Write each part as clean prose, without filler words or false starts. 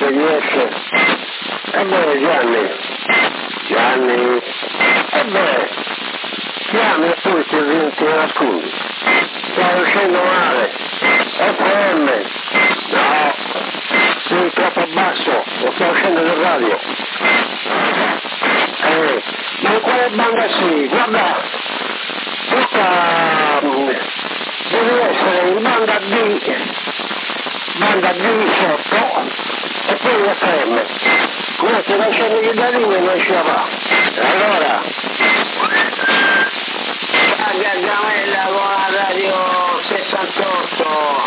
riesce. E beh, Gianni, e beh, chiami e poi ti nascondi. Stai uscendo male. FM, no, sei troppo basso, lo sto uscendo dal radio. Ma in quale banda sì? Guarda, questa deve essere in banda D sotto e poi FM. Come se non c'è mica da lì non riesci a fare. Allora, la Gargamella con la radio 68.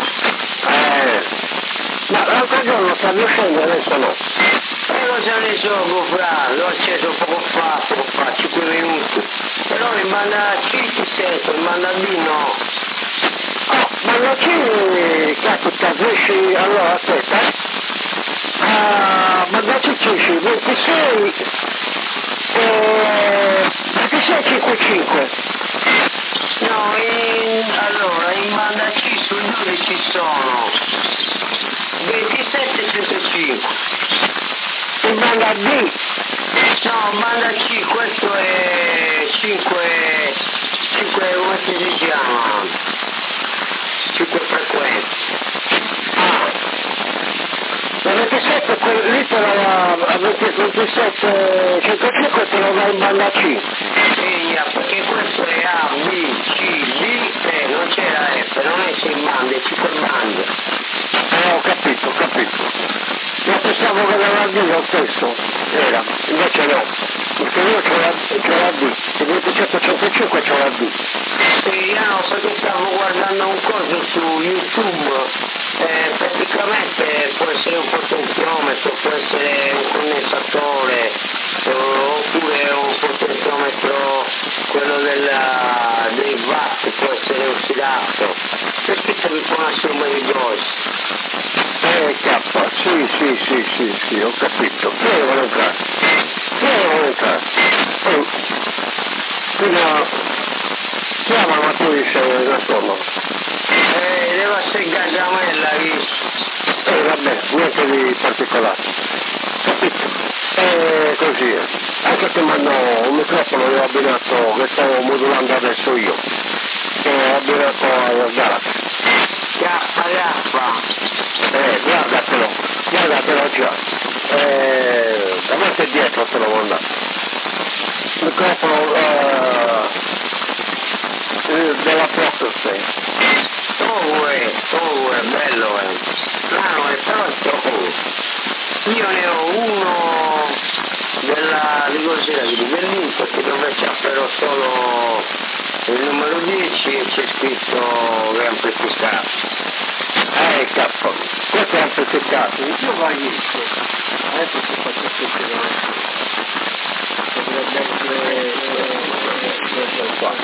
Ma l'altro giorno sta riuscendo, adesso no. E lo c'è messo Gufra, l'ho acceso poco fa, 5 minuti. Però in banda C ti sento, in banda B no. Oh, banda C, capita, riesci, allora aspetta. Banda C 26, 5655. No, allora, in banda C sul 2 ci sono 27,105. In banda D? No, banda C, questo è 5, come si chiama? 5 frequenze. La 27, lì te la va a 27, 105 te la va in banda C. Sì, perché questo è A, B, C, D, non c'era F, non è 6 bande, 5 bande. Ho capito. Io pensavo che la D lo stesso era, invece no, perché io c'ho la D, il 2705 c'ho la D. Sì, io no, perché stavo guardando un coso su YouTube, praticamente può essere un potenziometro, può essere un condensatore, oppure un potenziometro, quello dei watt, può essere ossidato, c'è scritto che può essere un bel dosi. K, sì, ho capito. Devono entrare. Chiama ma tu sei da solo. Deve essere Gargamella, visto. Vabbè, niente di particolare. Capito? Così è. Anche se mi hanno un microfono l'ho abbinato, che stavo modulando adesso io. Ho abbinato alla Galaxy. Gaffa. Guardatelo già. Davanti e dietro te lo vuoi andare. Il microfono della Procter. Bello strano, però è troppo. Io ne ho uno dell'Inter che dove c'è però solo il numero 10 e c'è scritto che è amplificato. Cazzo, questo è amplificato, io voglio adesso si faccio sentire dovrebbe essere qua.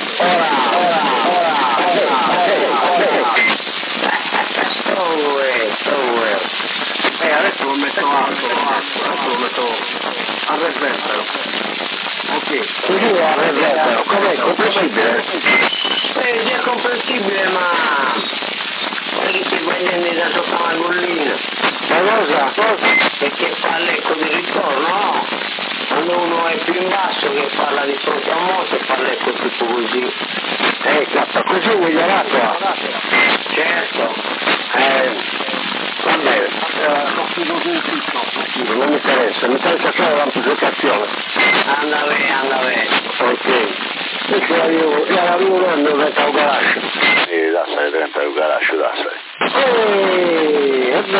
Adesso lo metto alto, adesso lo metto a reverbero. Ok. Così a reverbero, com'è comprensibile? È comprensibile, ma perché ti prendi da toccare la bollina. Ma cosa? Perché fa l'eco di ritorno, no? Quando uno è più in basso che parla di fronte a un moto fa l'eco tutto così. Così migliorato? Certo. Va bene. Non mi interessa solo l'amplificazione. Andave. Ok. Io l'avevo venduto dentro al garage. Sì, da sai, dentro al garage, da sai.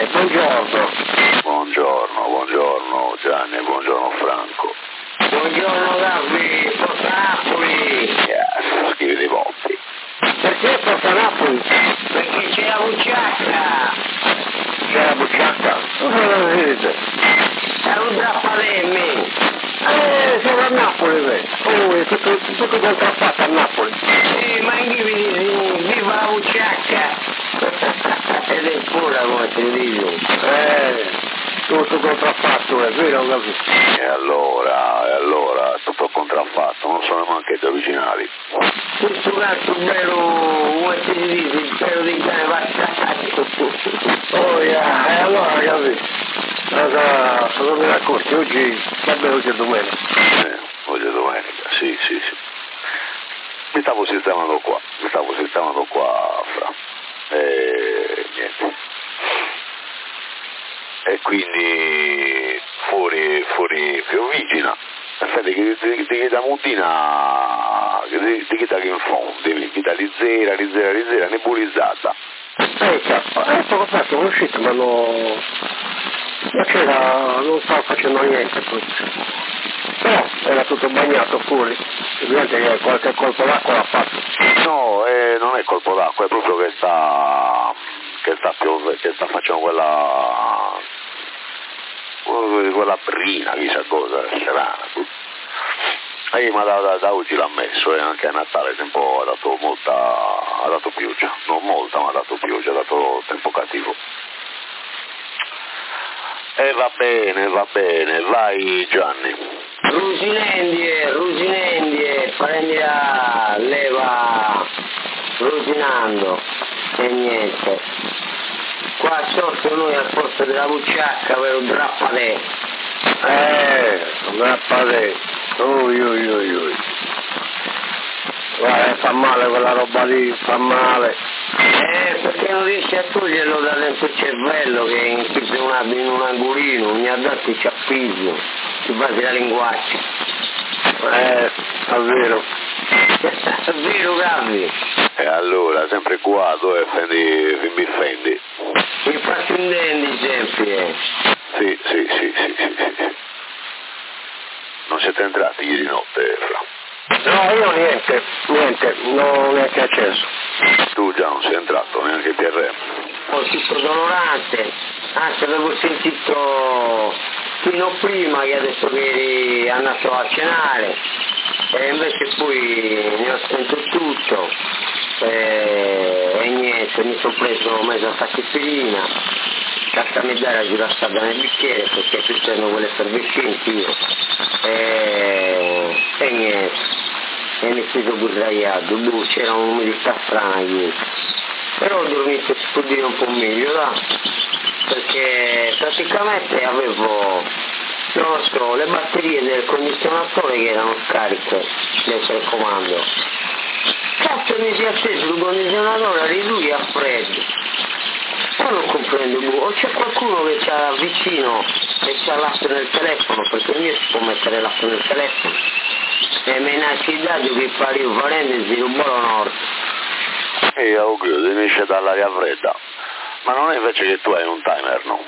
Buongiorno Gianni, buongiorno Franco. Buongiorno Davide, Porta Napoli. Yes, scrivi dei volti. Perché Porta Napoli? Perché c'è la bucciacca. C'è la bucciacca? Dove lo vedete? È un Drappalemmi. Siamo a Napoli, è tutto contraffatto a Napoli. Ma viva la bucciacca! Ed è pura come ti dico. Tutto contraffatto, è vero, capito? E allora, tutto contraffatto, non sono neanche gli originali. Questo cazzo vero, come ti dico, il pelo di cane va. Oh, yeah, allora, capito? Cosa mi racconti? Oggi è domenica. Oggi è domenica, sì. Mi stavo sistemando qua, fra. Niente. E quindi fuori Fiumicina. Infatti che da mutina che da che in fondo, che da lizera, nebulizzata. Poco fa sono uscito, ma non stavo facendo niente, però era tutto bagnato fuori, ovviamente che qualche colpo d'acqua l'ha fatto. No, non è colpo d'acqua, è proprio che sta facendo quella brina, chissà cosa, strana. Ma da oggi l'ha messo, anche a Natale tempo ha dato pioggia, non molta, ma ha dato pioggia, ha dato tempo cattivo. E va bene, vai Gianni. Rusinendie, prendi la leva rusinando e niente. Qua sotto noi al posto della bucciacca aveva un drappadè. Un drappadè. Ui. Guarda, fa male quella roba lì, fa male. Perché non riesci a toglierlo da dentro il cervello che è chiuso in un angolino, ogni adatto ci appiglio, ti basi la linguaccia. È vero. È vero, Gavi. E allora, sempre qua, dove mi offendi? Mi faccio intendi sempre. Sì. Non siete entrati ieri notte, fra? No, io niente, non è che acceso. Tu già non sei entrato, neanche PRM. Ho tutto dolorante, anzi avevo sentito fino prima che adesso che eri andato a cenare, e invece poi ne ho spento tutto, e niente, mi sono preso mezza tachipirina, carta medaglia girata nel bicchiere perché qui c'erano quelle effervescenti io, e niente. E mi sono sdraiato, c'era un'umidità strana ieri. Però ho dormito un po' meglio, là, perché praticamente avevo, non lo so, le batterie del condizionatore che erano scariche del telecomando. Cazzo, mi si è acceso il condizionatore, eri lui a freddo. Ma non comprendo, o c'è qualcuno che c'ha vicino e c'ha l'app nel telefono, perché il mio si può mettere l'app nel telefono. E me ne ha dato che parivo parentesi rubò nord. Augurio, devi esce dall'aria fredda. Ma non è invece che tu hai un timer, no?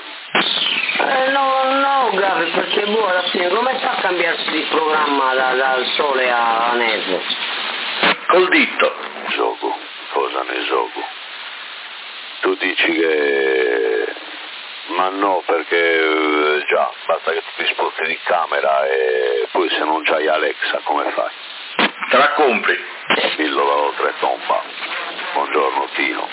No, Gavi, perché alla fine come fa a cambiarsi di programma dal sole alla neve? Col dito. Gioco, cosa ne gioco? Tu dici che... Ma no, perché già, basta che tu ti sposti di camera e poi se non c'hai Alexa come fai? Te la compri? Pillola oltretomba. Buongiorno Tino.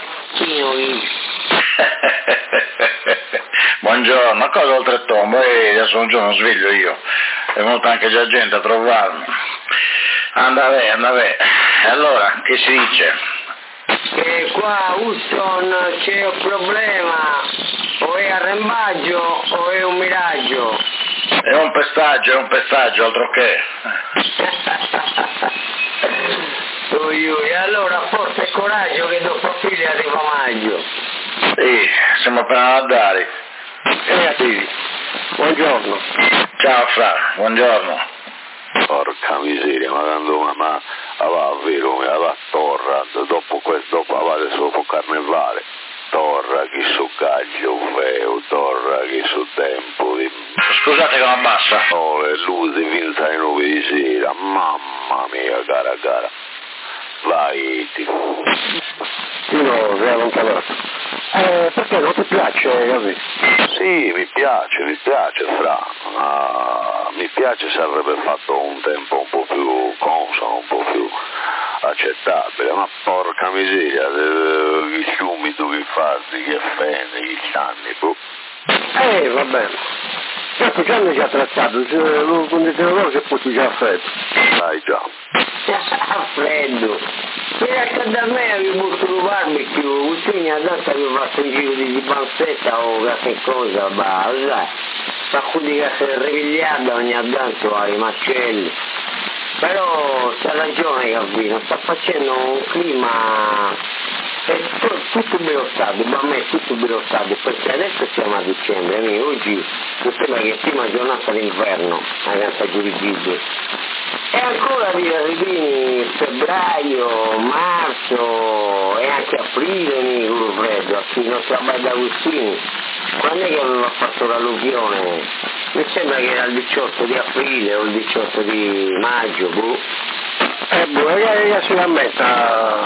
Buongiorno, ma cosa oltretomba? Adesso un giorno sveglio io, è venuta anche già gente a trovarmi. Andave. E allora, che si dice? Che qua Houston c'è un problema, o è arrembaggio o è un miraggio. È un pestaggio, altro che. E allora forza e coraggio che dopo aprile arriva maggio. Sì, siamo appena andati. Buongiorno. Ciao Fra, buongiorno. Porca miseria, ma aveva vero, aveva torra, dopo adesso dopo carnevale, torra chi su gaggio feo, torra chi su tempo di... Scusate che mi abbassa. No, le luci finza le 9 di sera, mamma mia, cara. Vai, Tino. Tino, sei allontanato. Perché non ti piace, Gavi? Sì, mi piace, Fra. Mi piace se avrebbe fatto un tempo un po' più consono, un po' più accettabile, ma porca miseria, che umido che fai, che fende, che anni, boh. Va bene. Certo, già mi ha trattato, un condizionatore che poi già freddo. Dai già. A freddo. Perché da me avevo voluto un barbecue, quindi adesso avevo fatto un giro di panzetta o qualche cosa, basta. sta qui che si ripigliando ogni tanto ai macelli. Però c'ha ragione Calvino, sta facendo un clima, è tutto birostato, ma a me è tutto birostato, perché adesso siamo a dicembre, oggi mi sembra che è prima giornata d'inverno, a Canta Giurigiddi. E ancora di arrivini febbraio, marzo e anche aprile mi curo freddo, a chi non trova da Agustini. Quando è che aveva fatto l'alluvione? Mi sembra che era il 18 di aprile o il 18 di maggio, boh. Ragazzi l'ammetta,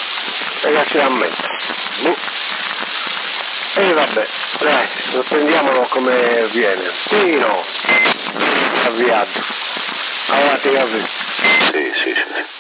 boh. E vabbè, dai, prendiamolo come viene. Tino, avviato. Avanti, Gavi. Sì.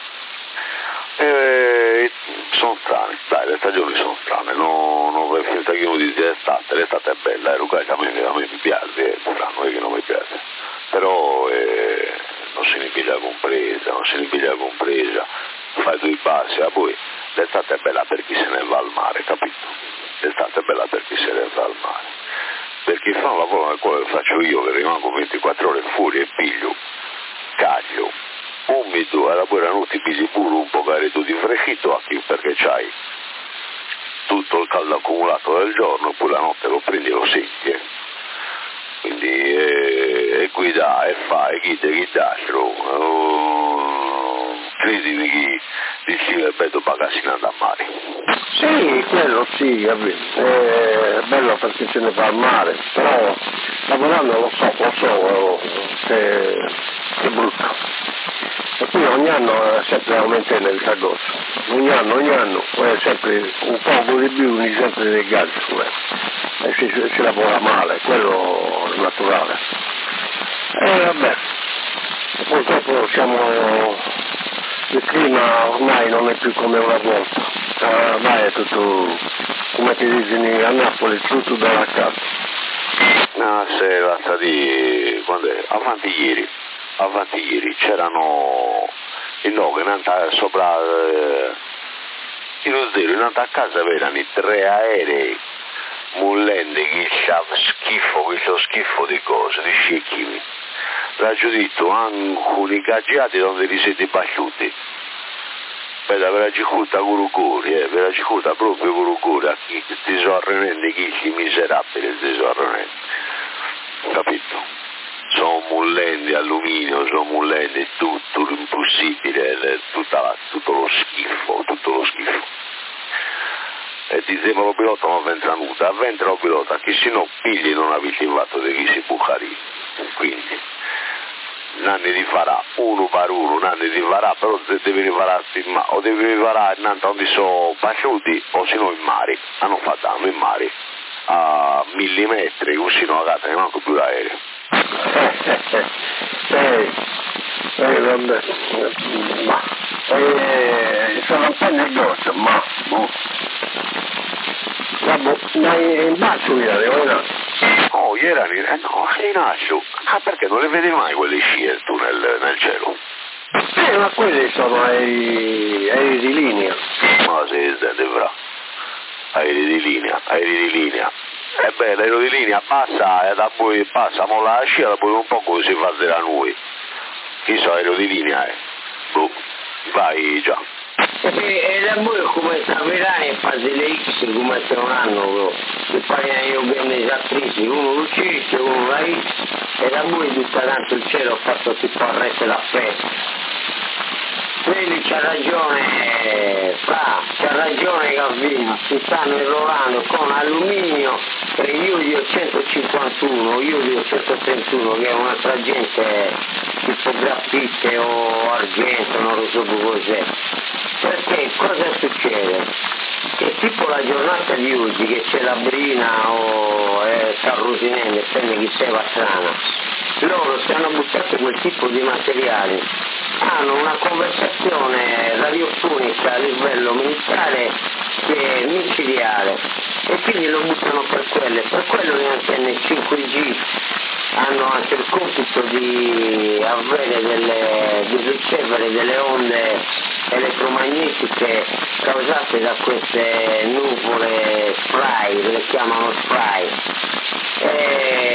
Sono strane, dai, le stagioni sono strane, non per finta che uno dice l'estate è bella, a me mi piace, non è che non mi piace, però non se ne piglia compresa, fai due passi, poi l'estate è bella per chi se ne va al mare, capito? L'estate è bella per chi se ne va al mare, per chi fa un lavoro nel quale faccio io, che rimango 24 ore fuori e piglio, caglio, umido, alla buona notte pigli pure un po' caretto di frescito perché c'hai tutto il caldo accumulato del giorno, poi la notte lo prendi e lo senti, quindi guida e fai chi d'altro, credimi che dici bello bagassinato a mare. Sì, quello sì, capito. È bello perché se ne fa al mare, però lavorando lo so che è brutto. E poi ogni anno sempre aumenta il agosto, ogni anno sempre un poco di più, sempre dei gas, e si lavora male, quello è naturale. E vabbè, purtroppo il clima ormai non è più come una volta, ormai è tutto, come ti dicono a Napoli, tutto dalla casa. No, se la stati, quando è? Avanti ieri c'erano sopra in zero, a casa erano 3 aerei mullende che c'ha schifo di cose, di scicchimi. L'ho detto anche i caggiati dove li siete basciuti. Per la cicuta curuguri, per la cicuta proprio curuguri, a chi tesorrenenti, chi miserabili tesorrenenti, capito? Sono mullendi alluminio, sono mullendi tutto l'impossibile, tutto lo schifo. E diceva lo pilota non ventra nuda, ventra lo pilota, che se no pigli non avete fatto di chi si bucari. Quindi, nanni di farà, uno per uno, nanni di farà, però devi rifararsi o devi rifarare innanzi onde sono basciuti o se no in mare, hanno fatto in mare a 1000 metri, così non la che manco più l'aereo. Vabbè, sono un po' negozio, ma in basso ieri, ora? Oh, ieri in ascio, perché non le vedi mai quelle scie tu nel cielo? Ma quelli sono aerei di linea. Ma si sente fra, aerei di linea. E beh, l'aereo di linea passa e da poi passa, ma la scia da poi un po' così fa della noi. Chi so, aereo di linea è? Boh, vai già. E da voi come saperai fate le X come se non hanno, che pagano gli organizzatrici, uno l'uccise, uno la X, e da voi tutta tanto il cielo ha fatto tipo a rete da festa. Quindi c'ha ragione Calvino, si stanno errorando con alluminio e Iudio 151, Iudio 131 che è un'altra gente tipo graffite o argento, non lo so cos'è. Perché cosa succede? Che tipo la giornata di oggi che c'è la brina o sta rosinendo, dipende chi sei strana, loro si hanno buttato quel tipo di materiali, hanno una conversazione radiofonica a livello militare che è micidiale e quindi lo buttano per quello le antenne 5G hanno anche il compito di ricevere delle onde elettromagnetiche causate da queste nuvole spray, le chiamano spray, e per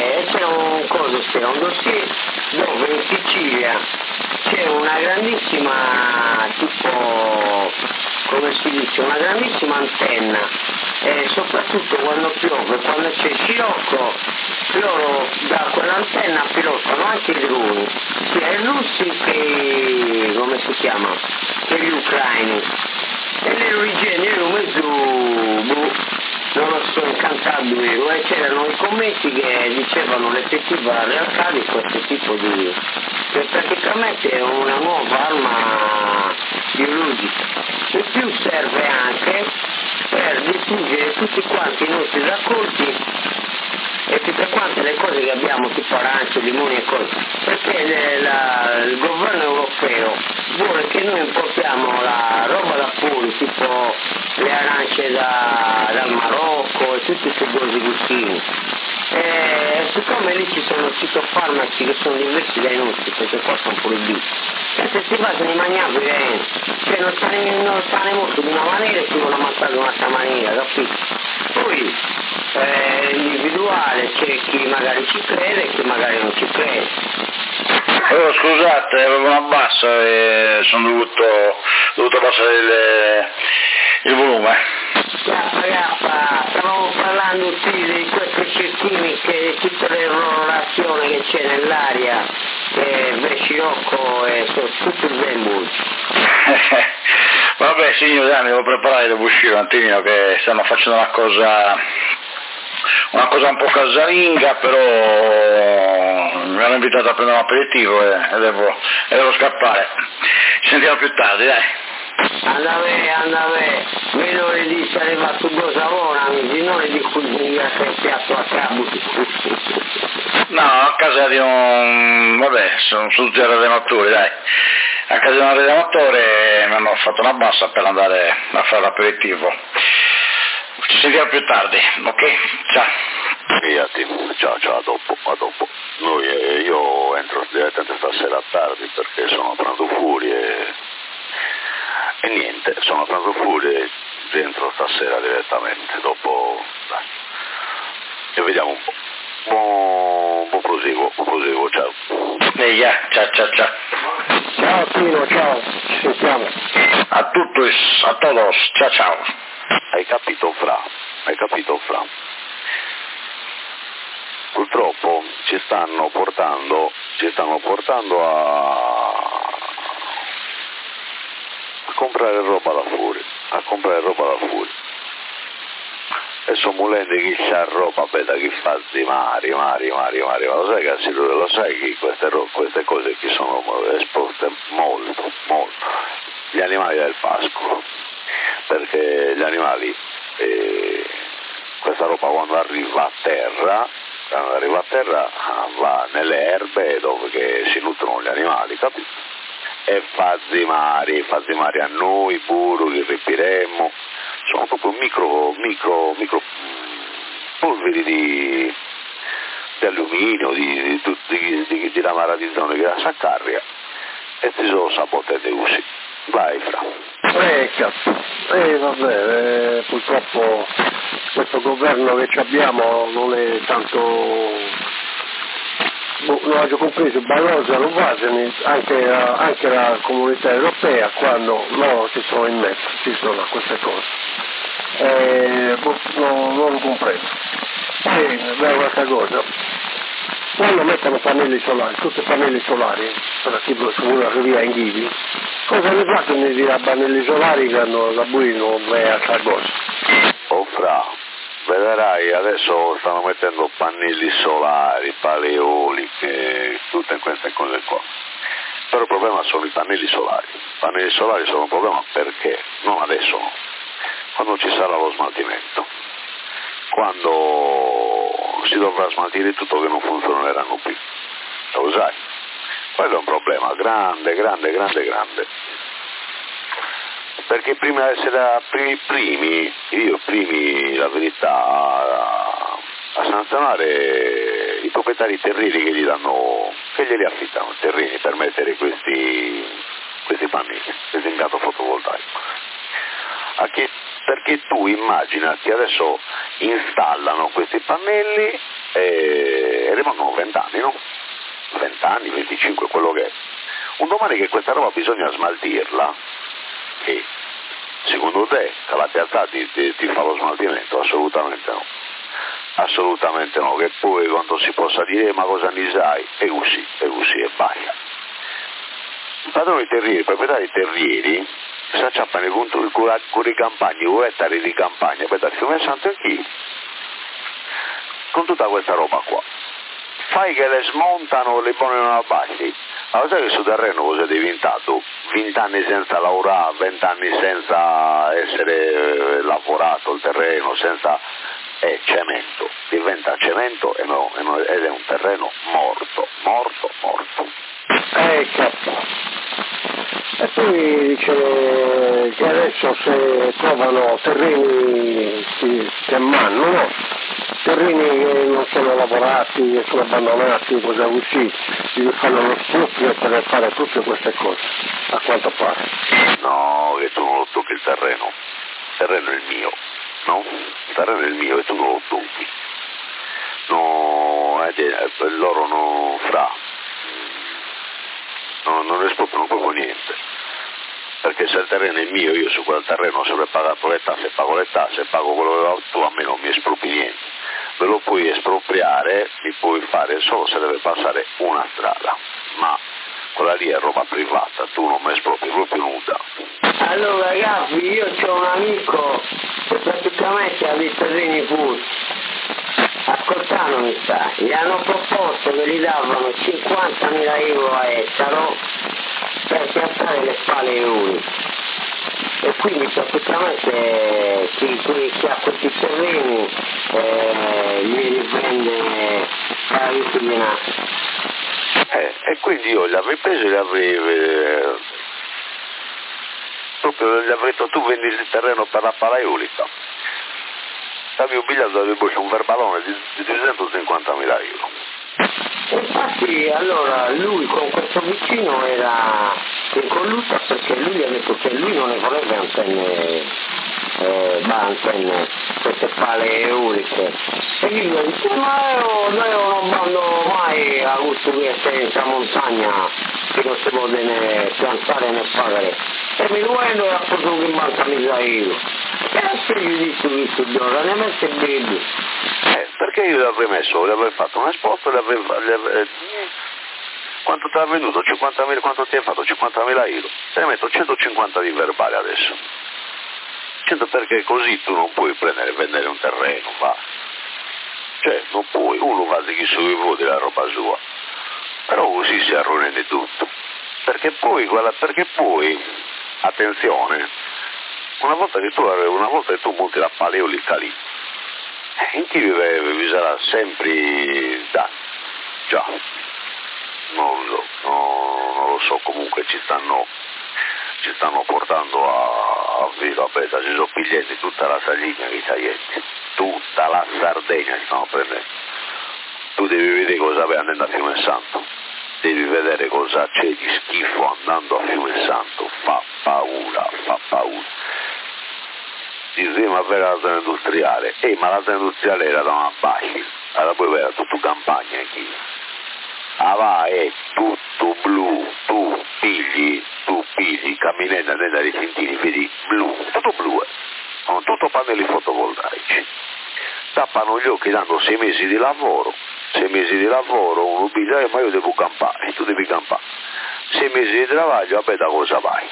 c'era un dossier dove in Sicilia c'è una grandissima, tipo, come si dice, una grandissima antenna, e soprattutto quando piove, quando c'è scirocco, loro da quell'antenna pilotano anche i droni, sia i russi che, come si chiama, che gli ucraini. E l'origine ero mezzo, non lo so, incantabile, e c'erano i commenti che dicevano l'effettiva realtà di questo tipo di, che praticamente è una nuova arma biologica, e più serve anche per distruggere tutti quanti i nostri raccolti e tutte quante le cose che abbiamo, tipo arance, limoni e cose, perché il governo europeo vuole che noi importiamo la roba da fuori, tipo le arance dal Marocco e tutti questi cose così. E siccome lì ci sono fitofarmaci che sono diversi dai nostri, perché qua sono proibiti, e se si basano in mangiare, cioè non stanno molto di una maniera e si vogliono ammazzare di un'altra maniera, capito? Poi individuale c'è chi magari ci crede e chi magari non ci crede. Oh, scusate, avevo una bassa e sono dovuto abbassare il volume. Raffa, stavamo parlando di queste chimiche, tutte le colorazioni che c'è nell'aria, scirocco e tutto il Zenbull. Vabbè signor Dani, devo preparare, devo uscire un attimino che stanno facendo una cosa un po' casalinga, però mi hanno invitato a prendere un aperitivo e devo scappare. Ci sentiamo più tardi, dai. Andave, meno le dice arrivato due savona, non le dico di essere piatto a cabo. No, a casa di sono tutti allenatori, dai. A casa di un allenatore mi hanno fatto una bassa per andare a fare l'aperitivo. Ci sentiamo più tardi, ok? Ciao. Ciao, a dopo. Io entro direttamente stasera tardi perché sono a pranzo fuori e niente, sono a pranzo fuori e entro stasera direttamente, dopo dai. E vediamo un po'. Buon proseguo, ciao. Ciao. Ciao Tino, ciao, ci sentiamo. A todos, ciao. Hai capito, Fra? Purtroppo ci stanno portando a comprare roba da fuori, e sono mulende chi c'ha roba bella che fa di mari, ma lo sai che lo sai che queste cose che sono esposte molto, gli animali del pascolo, perché gli animali, questa roba quando arriva a terra va nelle erbe dove che si nutrono gli animali, capito? E fazzi mari a noi pure che ripiremmo, sono proprio micro polveri di alluminio, di ramaradizone che la saccarria, e si sono sabotati usi. Vai, Fra. Vabbè, purtroppo questo governo che abbiamo non è tanto, non ho compreso, Barroso lo Vaseni, anche la comunità europea, quando loro si sono a queste cose. Non lo comprendo. Poi un'altra cosa, quando mettono pannelli solari, tutti i pannelli solari, tipo su una via in Ghivi, cosa ne fanno di dire a pannelli solari che hanno la buino e altra cosa? Oh Fra, vedrai, adesso stanno mettendo pannelli solari, paleoliche, tutte queste cose qua. Però il problema sono i pannelli solari. I pannelli solari sono un problema perché, non adesso, quando ci sarà lo smaltimento, quando si dovrà smaltire tutto che non funzioneranno più. Lo sai? Quello è un problema grande. Perché prima di essere primi, la verità, a sanzionare i proprietari terreni che glieli affittano terreni per mettere questi pannelli, questo impianto fotovoltaico. Perché tu immagina che adesso installano questi pannelli e rimangono 20 anni, no? 20 anni, 25, quello che è. Un domani che questa roba bisogna smaltirla, e secondo te che la piazza ti fa lo smaltimento? Assolutamente no. Assolutamente no, che poi quando si possa dire ma cosa ne sai? E così e basta. I padroni terrieri, i proprietari terrieri, si acciappano con i campagni, con ettari di campagna, per dare Fiume Santo e chi? Con tutta questa roba qua. Fai che le smontano, le pongono a basi. Allora sai che sul terreno cosa è diventato? 20 anni senza lavorare, 20 anni senza essere lavorato il terreno, senza cemento, diventa cemento ed è un terreno morto. E poi dice che adesso se trovano terreni che mannano, terreni che non sono lavorati, che sono abbandonati, cose così, gli fanno lo sfrutto per fare tutte queste cose, a quanto pare. No, che tu non lo tocchi il terreno è il mio, no? Il terreno è il mio e tu non lo tocchi. No, loro non non espropriano proprio niente, perché se il terreno è mio, io su quel terreno ho sempre pagato le tasse, pago quello che tu, a me non mi espropri niente. Me lo puoi espropriare, mi puoi fare solo se deve passare una strada, ma quella lì è roba privata, tu non mi espropri proprio nulla. Allora ragazzi, io ho un amico che praticamente ha dei terreni puri. Ascoltami sta, gli hanno proposto che gli davano 50.000 euro a ettaro per piantare le pale eoliche. E quindi praticamente chi ha questi terreni li rivende alla vitrinata. E quindi io li avrei preso e li avrei proprio gli avrei detto tu vendi il terreno per la pala eolica. Stavi obbligato ad avere un verbalone di 250.000 euro. Infatti allora lui con questo vicino era in colluta perché lui ha detto che lui non ne voleva antenne, queste pale eoliche. E lui mi ha detto ma io non mando mai a gusto di essere in montagna che non si può né piantare né pagare. E mi vendo e ha fatto 50.000 euro. E anche gli dico questo giorno, ne mette bene. Perché io gli avrei fatto un esposto, quanto ti ha venduto? 50.000, quanto ti hai fatto? 50.000 euro. Te ne metto 150 di verbale adesso. 100 perché così tu non puoi prendere e vendere un terreno, va. Cioè, non puoi, uno fa chi su i voti la roba sua. Però così si arruina di tutto. Perché poi, attenzione, una volta che tu monti la paleolica lì, in chi vi sarà sempre danno. Già, non lo so, comunque ci stanno portando a viva beta, si sono pigliati tutta la Sardegna che tutta la Sardegna si stanno prendendo. Tu devi vedere cosa vai andando a Fiume Santo, devi vedere cosa c'è di schifo andando a Fiume Santo, fa paura. Diceva per la zona industriale, ma la zona industriale era da una baci, allora poi era tutto campagna qui. Va, è tutto blu, tu pigli, camminetta nella Recentini, vedi blu, tutto blu, con tutto pannelli fotovoltaici. Tappano gli occhi dando 6 mesi di lavoro, uno dice, ma io devo campare, tu devi campare. 6 mesi di travaglio, vabbè da cosa vai?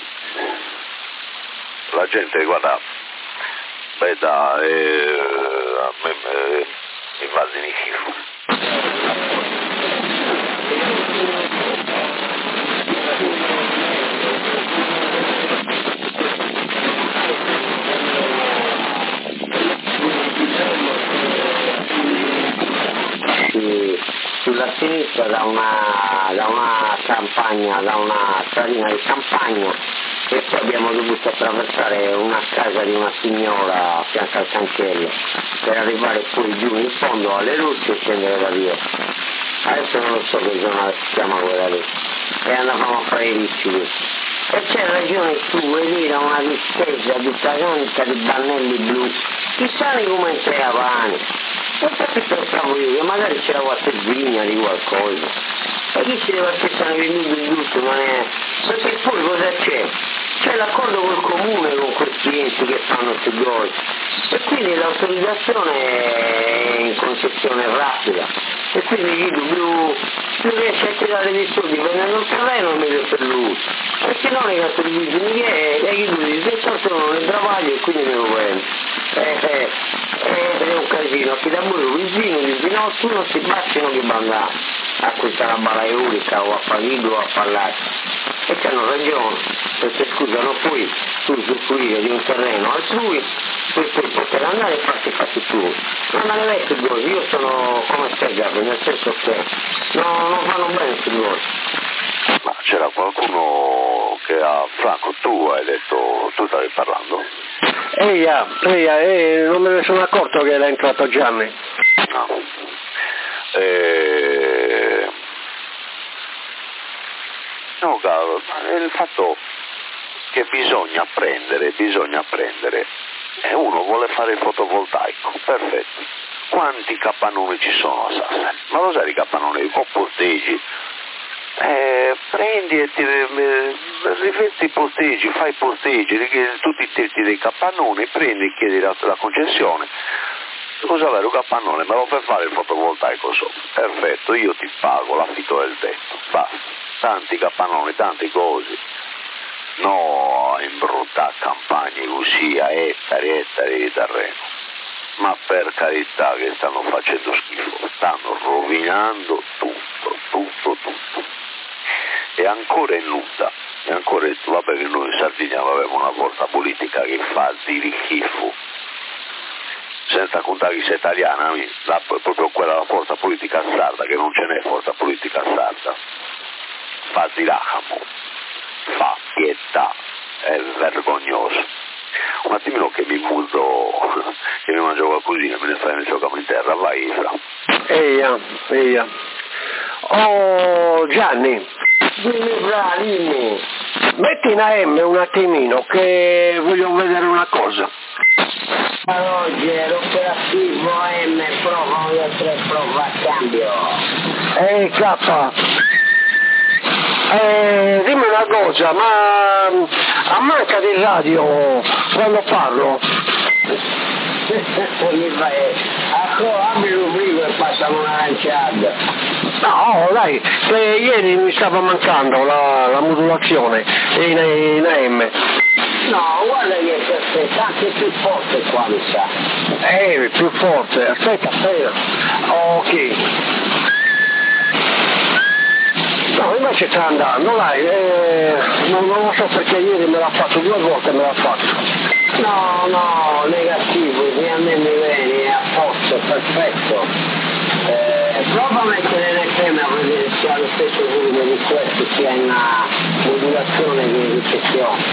La gente guarda, a me mi va di schifo. Sulla sinistra da una campagna, da una stradina di campagna, e poi abbiamo dovuto attraversare una casa di una signora a fianco al cancello per arrivare poi giù in fondo alle luci e scendere da via. Adesso non lo so che zona si chiama quella lì, e andavamo a fare i ricci. E c'è ragione tu, vedere una distesa di fragranza di pannelli blu, chissà come sei avanti. Infatti pensavo io che magari c'era qualche vigna di qualcosa. E chi si deve aspettare venuto in giusto, non è. Perché poi cosa c'è? C'è l'accordo col comune, con questi enti che fanno queste cose. E quindi l'autorizzazione è in concessione rapida. E quindi chi più riesce a tirare dei soldi prendendo il terreno è meglio per lui. Perché non è che autorizzi che è chi lui dice che non ne travaglio e quindi me lo prendo. È un casino, ti dà pure un vicino, dici no, tu non si baciano che mandare a questa la balaeurica o a Palido o a Pallaccio. E che hanno ragione, perché scusa, non puoi tu usufruire di un terreno altrui per poter andare e farti i fatti tuoi. Non me ne vecchio cose, io sono come spiegarvi, nel senso che non fanno bene queste cose. Ma c'era qualcuno che Franco, tu hai detto, tu stavi parlando? Non me ne sono accorto che era entrato Gianni. No. No, caro, è il fatto che bisogna prendere, e uno vuole fare il fotovoltaico, perfetto. Quanti capannoni ci sono a Sassari? Ma lo sai i capannoni con posteggi? Prendi e rifletti i posteggi, fai i posteggi, tutti i tetti dei capannoni, prendi e chiedi la concessione. Scusa, vero capannone, me lo fai fare il fotovoltaico sopra? Perfetto, io ti pago l'affitto del tetto, basta. Tanti capannoni, tante cose. No, imbruttare campagne così a ettari di terreno. Ma per carità che stanno facendo schifo, stanno rovinando tutto. E ancora in nuda, vabbè che noi in Sardegna avevamo una forza politica che fa di schifo, senza contare che sei italiana, proprio quella la forza politica sarda, che non ce n'è forza politica sarda, fa di ramo, fa pietà, è vergognoso. Un attimino che mi muto, che mi mangio qualcosina, me ne fai nel giocamo in terra, vai Fra. Eia. Oh Gianni, dimmi. metti in AM un attimino che voglio vedere una cosa. Oggi è l'operativo AM prova a cambio. K. Dimmi una cosa, ma a manca di radio quando parlo? Apri un frigo e passano un'aranciata. No, dai, che ieri mi stava mancando la modulazione in AM. No, guarda che c'è anche più forte qua, mi sa. Più forte, aspetta. Ok. No, invece sta andando, dai, non lo so perché ieri me l'ha fatto 2 volte, No, negativo, a me mi viene a posto, perfetto. Prova a mettere l'FM a vedere se ha lo stesso volume di questo, sia in una modulazione di ricezione.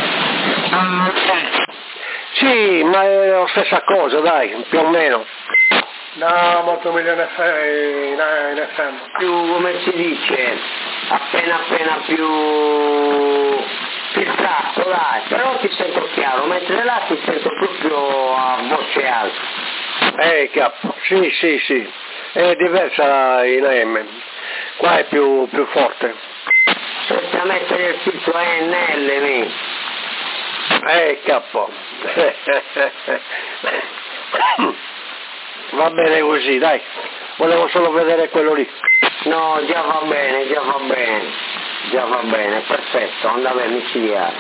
Sì, ma è la stessa cosa, dai, più o meno. No, molto meglio in FM. Più, come si dice, appena più filtrato, dai, però ti sento chiaro, mentre là ti sento proprio a voce alta. Capo, sì, è diversa in AM, qua è più forte. Senza mettere il filtro ANL, mi. Capo. Va bene così, dai, volevo solo vedere quello lì. No, già va bene, perfetto, andava a micidiare.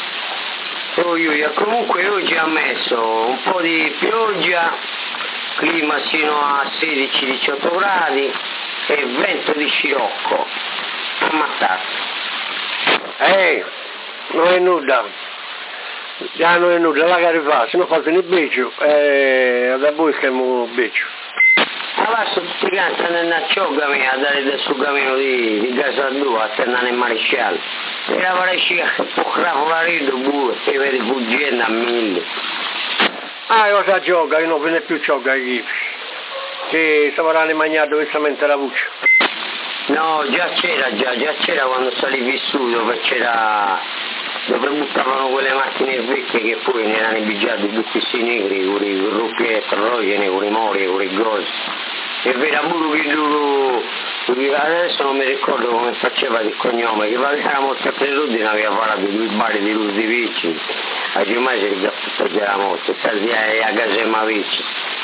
Comunque oggi ha messo un po' di pioggia, clima sino a 16-18 gradi e vento di scirocco, ammazzato. Non è nulla. Già non è nulla, la carica, se no fate il beccio, da voi schermo beccio. Adesso tutti cantano nella ciogami a dare del suo cammino di Gasardua a tornare in maresciallo. E la maresciallo può cravolare pure, si vede fuggendo a 1000. Cosa gioca? Io non ve ne più gioca qui. Che stavano mangiando diversamente la voce. No, già c'era quando salì vissuto, perché c'era dove buttavano quelle macchine vecchie che poi ne erano ibigiati tutti questi negri, con i gruppi elettrogeni, con i mori, con i gosi. E vera pure che loro, adesso non mi ricordo come faceva il cognome, che aveva molto soldi, ne aveva parlato di 2 bari di Lusi Vicci, a Gimai si è tutto era morto, stasera a Gasema Vicci.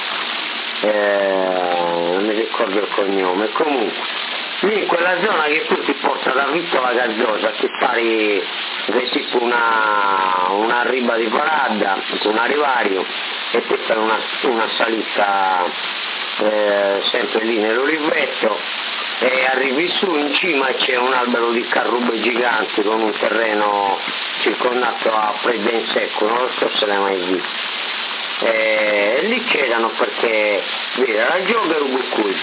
Non mi ricordo il cognome, comunque. Lì in quella zona che tu ti porta da Vittola Gazzosa, che pare è tipo una riba di parada, un arrivario, e tu fai una salita sempre lì nell'olivetto e arrivi su, in cima c'è un albero di carrube giganti con un terreno circondato a preda in secco, non lo so se l'hai mai visto. Lì c'erano perché era la Gioga e Ugucui.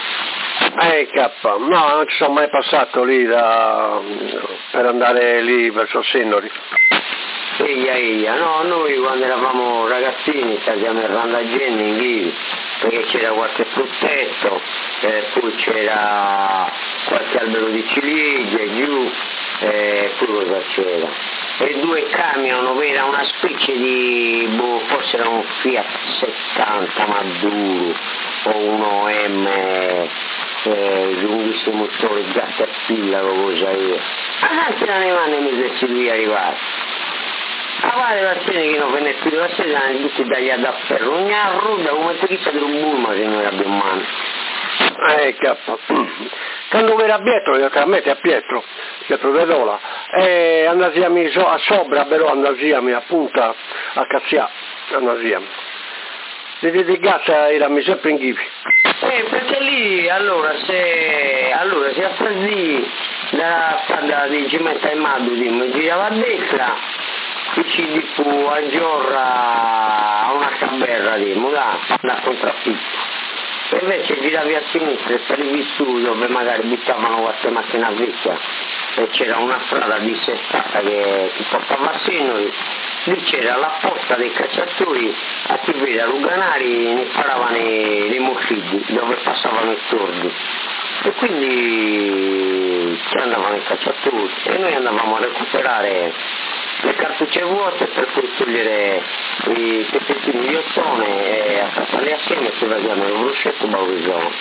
K, no, non ci sono mai passato lì per andare lì verso Sennori. Eia, no, noi quando eravamo ragazzini stavamo errando a Genni in Ghivi, perché c'era qualche fruttetto, poi c'era qualche albero di ciliegie giù, poi cosa c'era? E 2 camion, era una specie di, forse era un Fiat 70 Maduro o uno M lunghissimo motore, Caterpillar o cosa è. Anche la nevana mi fece lui arrivare. A fare la scena che non venne più la sera, tutti tagliati a ferro, ogni arruda come se chissà di un bulma se noi abbiamo mano. K. Quando era a Pietro, a Pietro Vedola, andasiamo a sopra, però andasiamo appunto a Cazzià, andasiamo. Di Gazza eravamo sempre in Ghivi. Perché lì allora se affasì dalla strada di Cimetta e Madudi, girava a destra, e ci dico a Giorra a una caberra, da contraffitto. E invece giravi a sinistra e stavi su dove magari buttavano qualche macchina vecchia e c'era una strada dissestata che ti portava a Sennori, lì c'era la posta dei cacciatori a cui a Luganari ne paravano i moscidi dove passavano i sordi e quindi ci andavano i cacciatori e noi andavamo a recuperare le cartucce vuote per poi togliere i pezzettini di ottone e attaccarli assieme e ci facevano il bruscetto baurizzone.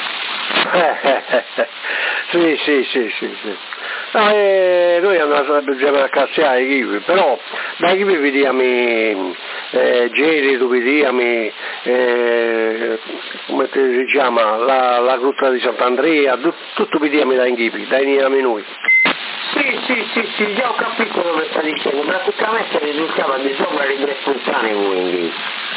Sì. No, noi andiamo a Cazziare i Ghivi, però dai Ghivi vediamo giri, vediamo come si chiama, la grotta di Sant'Andrea, tutto vediamo dai Ghivi, dai veniamo noi. Sì, già ho capito dove sta dicendo, praticamente risultava di sopra le 3 fontane voi in Ghivi.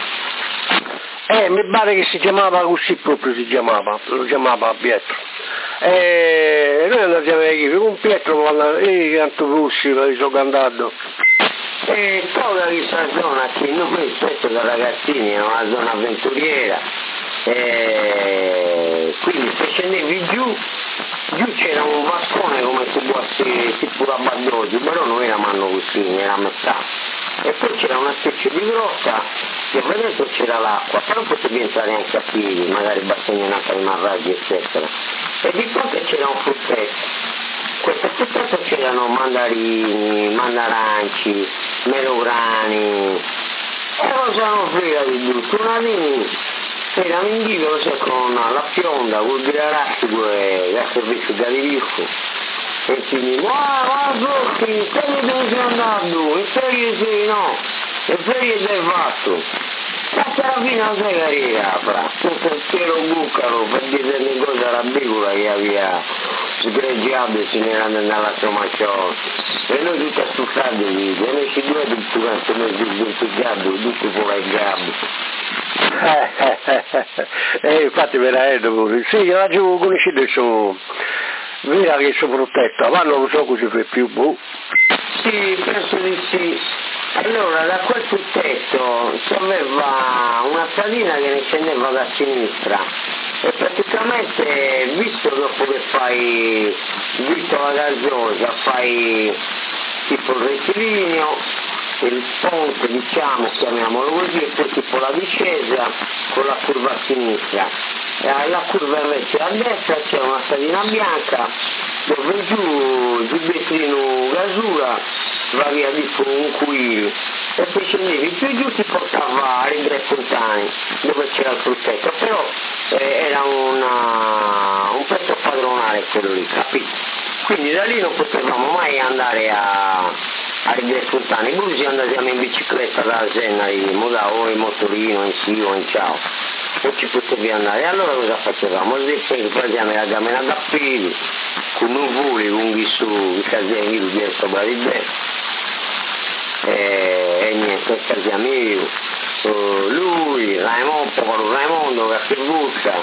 Mi pare che si chiamava così proprio, lo chiamava Pietro. Noi andiamo a Ghivi con Pietro, canto russi, mi sono cantato. Toga questa zona che noi spesso da ragazzini è una zona avventuriera, quindi se scendevi giù c'era un vascone come se fosse tipo la Baddosi, però non era manno così, era a metà. E poi c'era una specie di grotta dove dentro c'era l'acqua, però potevi entrare anche a piedi, magari bastagnanata di marraggi eccetera. E di fronte c'era un fruttetto. Questo fruttetto c'erano mandarini, mandaranci, melograni, e non sono frega di tutto, una lì erano in giro con la fionda, col ghilarassi, quel servizio da riffo, e ci dicono, ma Zorchi, sai dove sei andato? In ferie sei, no, in ferie sei fatto. Ma alla fine non sei carina, tutto il cielo bucaro per dire le cose alla bicola che aveva sgreggiato e se ne era nella sua macchiola. E noi tutti ascoltando lì, e noi ci due tutti quanti noi dimenticato, tutti fuori ai gabbi. Infatti veramente pure, sì, io l'avevo conosciuto su, vera che sono protetto, ma non lo so cosa fa più, boh. Sì, penso di sì. Allora, da quel fruttetto si aveva una stradina che ne scendeva da sinistra e praticamente, visto dopo che fai, visto la Gazzosa, fai tipo il rettilineo, il ponte, diciamo, chiamiamolo così, e poi tipo la discesa con la curva a sinistra. E la curva invece a destra c'è una stradina bianca dove giù Giubetrino Gasura, va via di su un quili, e poi scendevi più giù ti portava a Ribre Fontani, dove c'era il frutteto, però era un pezzo padronale quello lì, capito? Quindi da lì non potevamo mai andare a Ribre Fontani, così andavamo in bicicletta da Zennari, o in motorino, in sì o in ciao, non ci potevi andare. Allora cosa facevamo? Prendiamo la gamena da piedi, con nuvoli lunghi su i casini di sopra di me, e niente, casiamo io, lui, Raimondo, Castellbucca,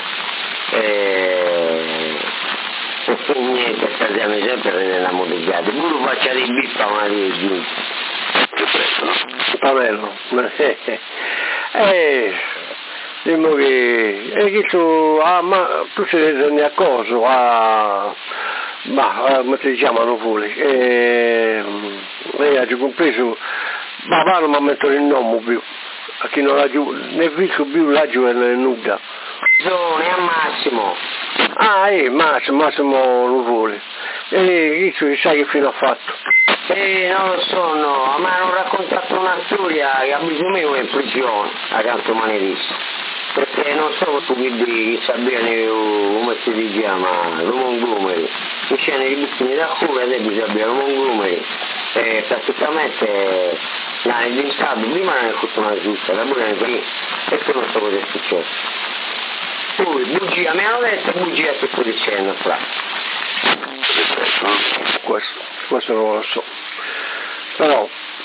e niente, casiamo sempre nella modificata. Pure faccia di bippa una di Pavello. Dimmo che ma tu sei a coso, come si chiamano pure, ci ho compreso, ma non mi metto il nome più, a chi non l'ha giù, ne visto più la giù e nuda. Zone a Massimo. Massimo lo vuole. E chi sai che fine ha fatto? Non lo so, no, ma hanno raccontato una storia che ha bisogno in prigione, accanto a Manerissa. Perché non so tu che sappiano come si chiama, lo Montgomery. Mi c'erano i buttini da cuore e bisogna lo Montgomery. E praticamente l'hanno inventato, prima l'hanno fatto una giusta, la buona qui, e poi non so cosa è successo. Poi bugia, mi hanno detto bugia che sto dicendo fra. Questo non lo so. Però,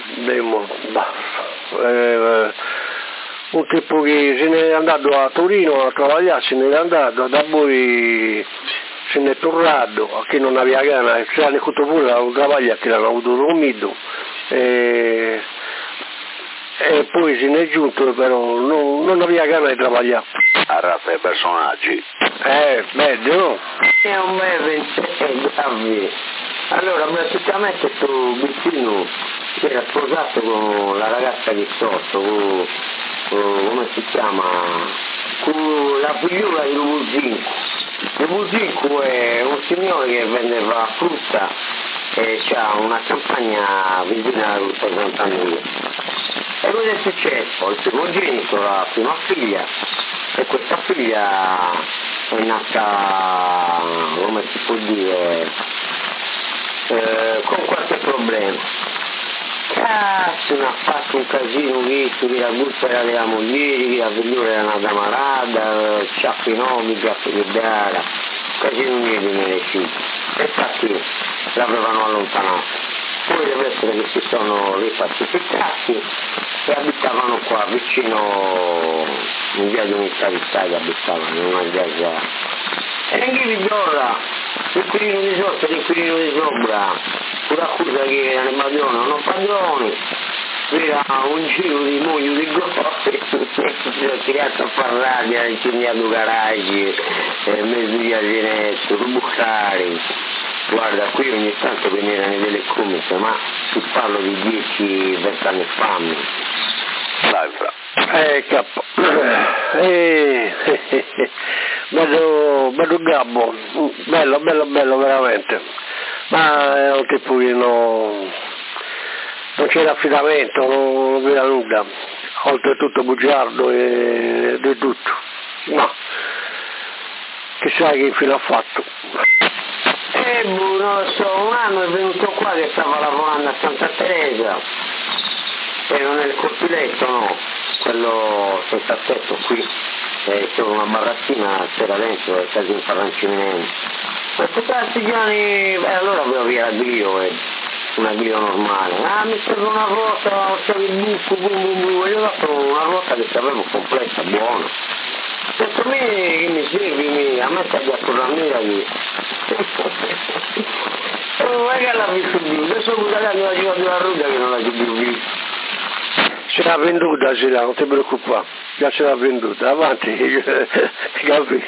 un tipo che se n'è andato a Torino a lavorare, se n'è andato, da poi se n'è tornato, a chi non aveva gana, se l'hanno fatto pure a lavorare, che l'hanno avuto dormito, e poi se n'è giunto, però non aveva gana di lavorare. A razza i personaggi. Bello. È un bel allora praticamente sto vicino si era sposato con la ragazza di sotto, come si chiama? Con la figliuola di Lumuzinco. Lumuzinco è un signore che vendeva frutta e c'ha una campagna vicina alla Ruta Sant'Andrea. E cosa è successo? Il primogenito, la prima figlia, e questa figlia è nata, come si può dire, con qualche problema. Cazzo, ne ha fatto un casino visto che la busta era della moglie, che la figliura era una camarada, sciacqui nomi, sciacqui di gara, casino niente di merecito. E infatti l'avevano allontanato. Poi deve essere che si sono ripacificati e abitavano qua vicino in via di Unità di Stato, abitavano in una casa. E anche di Giorra, l'inquilino di sotto e l'inquilino di sopra, pure accusa che erano i padroni, non padroni, era un giro di moglie di gote, si è tirato a parlare, ha insegnato garaggi, mezzo di Agenesso, Bucari. Guarda, qui ogni tanto venivano delle comiche, ma ti parlo di 10-20 anni fa. Dai, fra. Capo. Bello gabbo, bello veramente. Ma è un tipo che non c'era affidamento, non aveva nulla. Oltretutto bugiardo e di tutto. No. Chissà che fine ha fatto. Non lo so, un anno è venuto qua che stava lavorando a Santa Teresa, ero nel cortiletto, no, quello senza tetto qui, c'era una baraccina, c'era dentro, è quasi un parrancinamento. Ma tutti questi giorni, allora avevo via la Glio, una Glio normale, mi serve una ruota, c'è il buco, e io ho dato una ruota che avevo completa, buona. Detto me che mi servi, a me stai a tornare lì. Non è che l'ha visto più, adesso guardate la giornata della ruta che non l'ha più. Se l'ha venduta, non ti preoccupare, già se l'ha venduta, avanti, capi?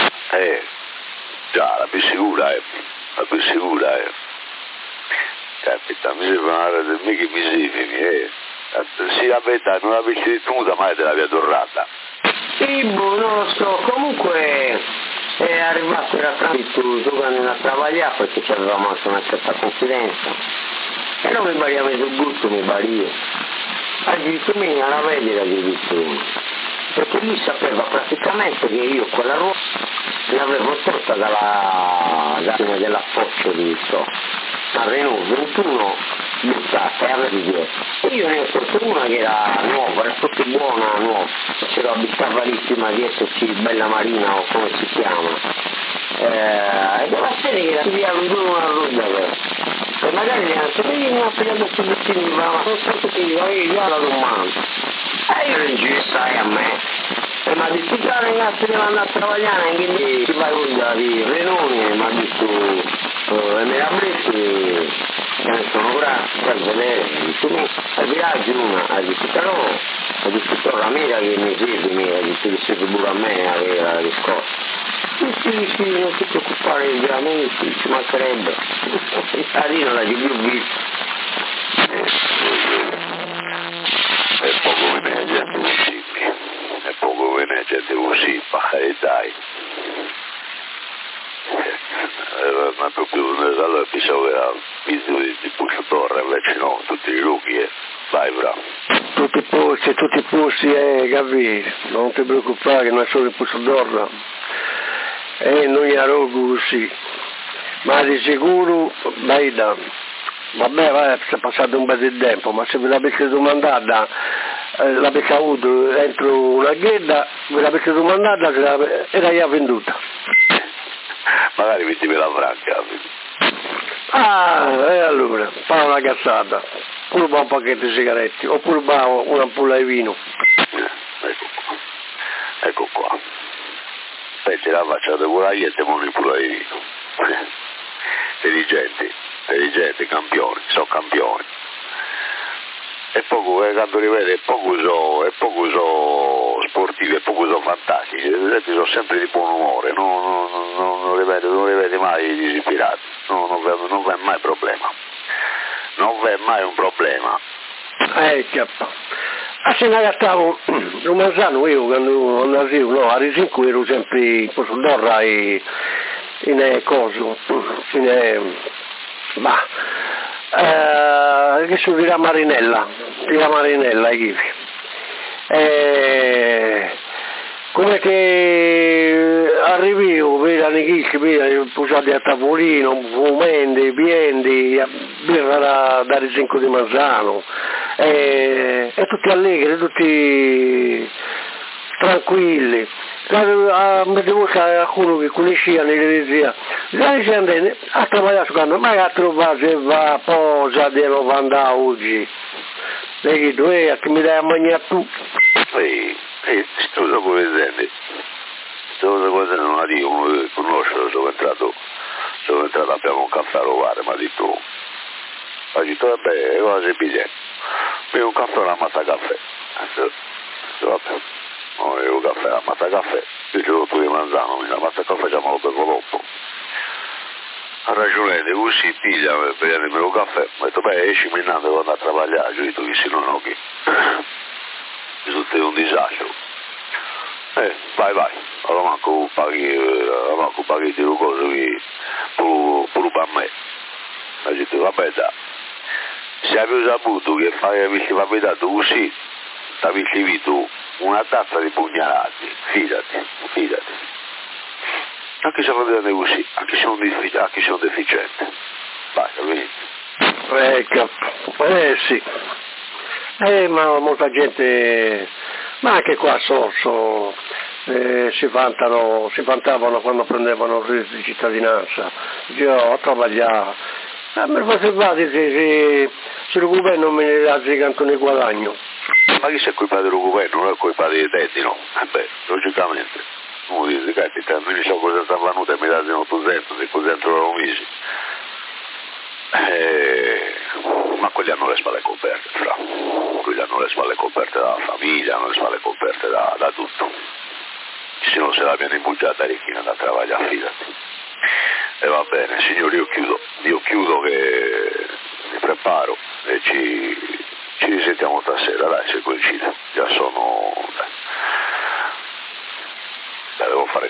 Già, la più sicura è. Capita, mi serve una rete, mica mi serve, sì, la verità, non l'avessi tenuta mai te l'aveva tornata. Sì, non lo so, comunque è arrivato, era tranquillo, giocando a travagliare perché ci avevamo anche una certa confidenza. E non mi pariva sul gusto, mi pariva. Oggi tu mi la vendita di tutto. Perché lui sapeva praticamente che io quella roba l'avevo tolta dall'appoggio di a Renault 21 buttata e avevo dietro. E io ne ho tolto una che era nuova, era proprio buona, nuova. C'era la bittavarissima dietro, sì, bella marina o come si chiama. E della serie che era una roba e magari mi ha detto, io mi ho pigliato questi buttini, ma non so che ti dico, io la domanda. E io non ci stai a me. E mi ha detto, già ragazzi devo andare a lavorare, quindi si va con di Renoni, mi ha detto, e mi ha detto, ne sono grazie per vedere, dice, no, al viaggio una, ha detto, però, ha detto, però l'amica che mi chiede, ha detto che siete pure a me, aveva la riscossa. Sì, non ti preoccupare, veramente, ci mancherebbe. Il carino l'hai più visto. È poco bene gente così, è poco bene gente così, ma dai. Ma proprio allora pensavo che era visto di Pusciatorre, invece no, tutti i rughi, vai bravo. Tutti i posti, capì, non ti preoccupare che non è solo il Pusciatorre, non è rogo così, ma di sicuro, vai da. Vabbè, è passato un po' di tempo, ma se ve l'avete domandata, l'avete avuto dentro una ghetta, ve l'avete domandata, era già venduta. Magari mettimi la franca. E allora, fa una cazzata, pure un pacchetto di sigarette, oppure un'ampolla di vino. Ecco qua. Senti la faccia di quella ghetta e un'ampolla di vino. Intelligenti, campioni, sono campioni. E poco, quando rivede, è poco so sportivi, è poco so fantastici, sono sempre di buon umore, non li vede mai disispirati, non v'è mai problema. Non v'è mai un problema. Chiappa. Se ne agattavo Romanzano io quando andavo, no, a Risinco ero sempre in Posto d'Orra e in coso, che si dirà Marinella, come che arrivi io, vedo Nichicchi, posati a tavolino, fumenti, biendi, birra da Risinco di Manzano, e tutti allegri, tutti tranquilli. Mi devo a qualcuno che conosceva e diceva, a lavorare su canto, ma a trovare se va posa di 90 oggi. Lei che mi dai a mangiare tu. Sto come senti, questa cosa non la dico, uno che conosce, sono entrato, abbiamo un caffè a rovare, mi ha detto, vabbè, cosa c'è bisogno? Bevo un caffè e una mazza caffè. Vabbè, non bevo caffè, una mazza caffè, dice tu di Manzano, la mazza caffè già me lo bevo dopo. Ha ragione, così piglia per prendere il mio caffè, mi ha detto, esci minando, devo andare a lavorare, io ho detto che se no no che risulta un disastro. Vai, allora manco paghi di un coso che pure per me. Ha detto, vabbè dai, se avevi saputo che avessi capitato così, ti avessi visto una tazza di pugnalati, fidati. Anche se non è così, anche se sono deficiente. Vai, capito? Sì. Ma molta gente, ma anche qua a Sorso, si vantavano quando prendevano il reddito di cittadinanza. Io ho travagliato. Me lo facevate se il governo me ne dà tanto ne guadagno. Ma chi è colpa del governo, non è colpa dei tetti, no? Logicamente. Come dice, capita, mi dice cosa sta venuta e mi date 800, 500 euro mesi. Ma quelli hanno le spalle coperte, quelli hanno le spalle coperte dalla famiglia, hanno le spalle coperte da tutto. Se non se l'abbiano imbugiata ricchina da lavorare, fidati. E va bene, signori, io chiudo che mi preparo e ci risentiamo stasera, dai, se coincide. Già sono... Devo fare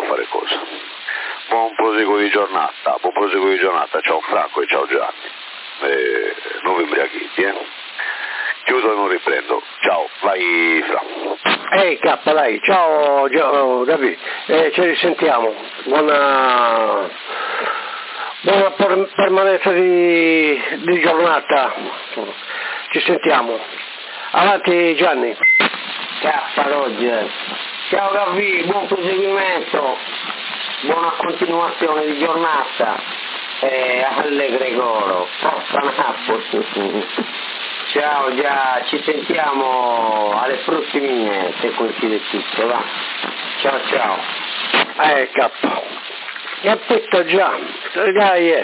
cosa. Buon proseguo di giornata, ciao Franco e ciao Gianni. non vi imbriachiti, Chiudo e non riprendo. Ciao, vai Fra. Ehi K, dai, ciao Davide, ci risentiamo, buona permanenza di giornata, ci sentiamo. Avanti Gianni. K Roger. Ciao Gavi, buon proseguimento, buona continuazione di giornata, alle Gregoro, forza Napoli. Ciao, già ci sentiamo alle prossime, se coincide tutto, va. Ciao ciao. K. Mi ha detto già, dai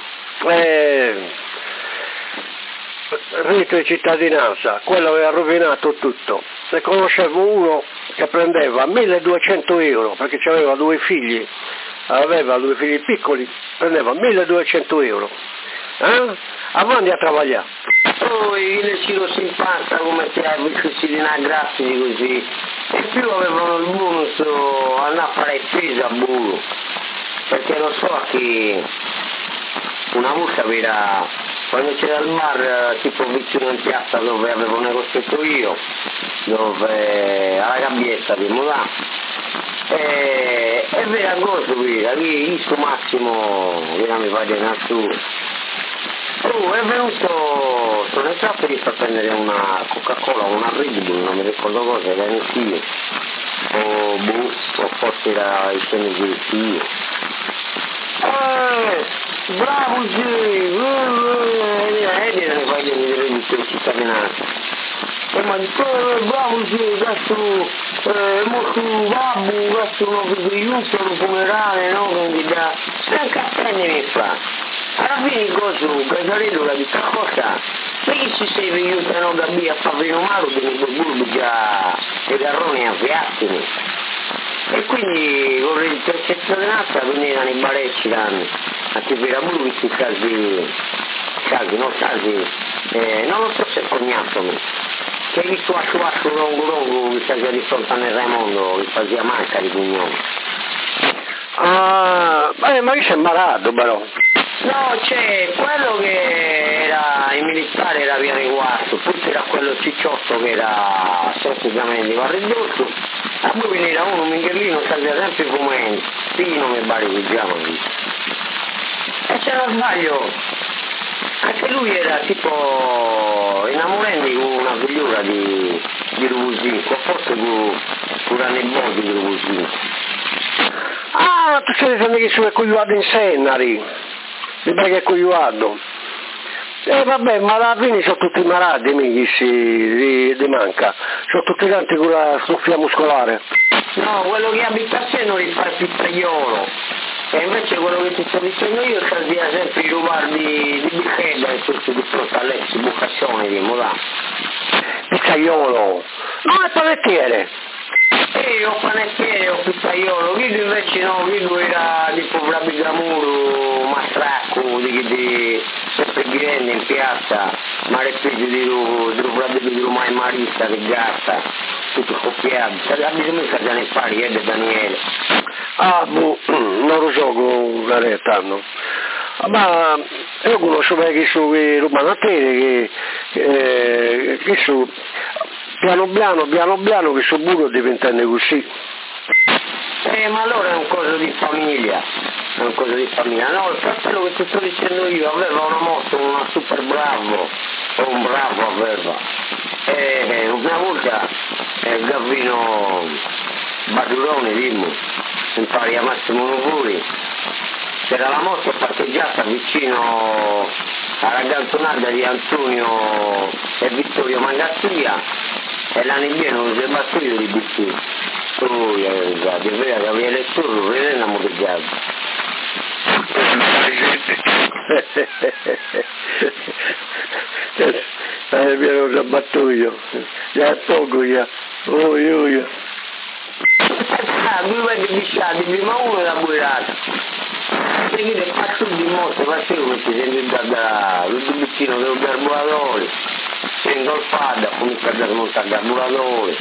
reddito di cittadinanza, quello aveva rovinato tutto. Ne conoscevo uno che prendeva 1200 euro perché aveva due figli piccoli, prendeva 1200 euro. Avanti a lavorare. Poi il Ciro si impasta come se avessi di una grazia così. E più avevano il bonus andare a fare spesa a burro. Perché lo so che una volta era quando c'era il bar tipo vicino in piazza dove avevo negoziato io, dove alla gabbietta di là, è vera cosa qui, il suo Massimo mi fa di su. È venuto, sono entrato per prendere una Coca-Cola, una Red Bull, non mi ricordo cosa, era anch'io, o forse era il CNG. Bravo G! Ne voglio vedere di più cittadinanza. E mi ha detto, bravo G, adesso molto babbo, adesso non vedo io, sono funerale, no? Quindi da... Anche a prendere fa. Alla fine cosa, Gasarello la dice cosa? Perché ci sei venuto a non capire a Favrino Maro che mi burbu già i garroni avviatimi. E quindi vorrei per cittadinanza quindi erano i barecci danno a Tibera questi casi, non lo so se è cognatomi. Che hai visto a longo mi sa già di fronte a Raimondo, che faceva manca di cognome. Ma io sono malato però. No, c'è quello che era il militare era via riguardo, poi c'era quello cicciotto che era semplicemente di Varredotto, a poi veniva uno Michelino, salva sempre come Pino mi pare che chiamano. E se non sbaglio, anche lui era tipo innamorando con una figliura di Rubusinco, forse con la nipote di Rubusinco. Tu stai dicendo che sono cogliuato in Sennari. Mi pare che è cogliuato. Vabbè, ma alla fine sono tutti malati, di manca. Sono tutti tanti con la sofia muscolare. No, quello che abita a sé non gli fa il pizzaiolo. E invece quello che ti sto dicendo io sia sempre i rubar di Bicchetta e questo di fronte all'ex bucazione di Modà. Pizzaiolo? No, è panettiere. Io panettiere o pizzaiolo, Guido invece no, Guido era tipo Brabigramuro, Mastracco, di sempre vivendo in piazza, ma ripeto di Brabigramuro mai Marista, di Gatta, tutti copiati, abbiamo mica già ne pari, di Daniele. Non lo so con la realtà, no. Ma io conosco che sono i romanatori che sono piano piano che sono burro diventando così. Ma allora è un coso di famiglia, no, il fratello che ti sto dicendo io aveva una moto, una super bravo, o un bravo aveva, una volta Gavino Badurone, in pari a Massimo Nuvuri, c'era la moto parcheggiata vicino alla cantonata di Antonio e Vittorio Mangattia e la nebbiena non si è battuto di BC. È vero che aveva il turno, vede una moteggiata. Mi ero già battuto, già poco già, due bisciati, prima uno era buirato. Perché le faccio di moto, facevo che si sente da vicino del carburatore, si è ingolfata, comincia a smontare il carburatore,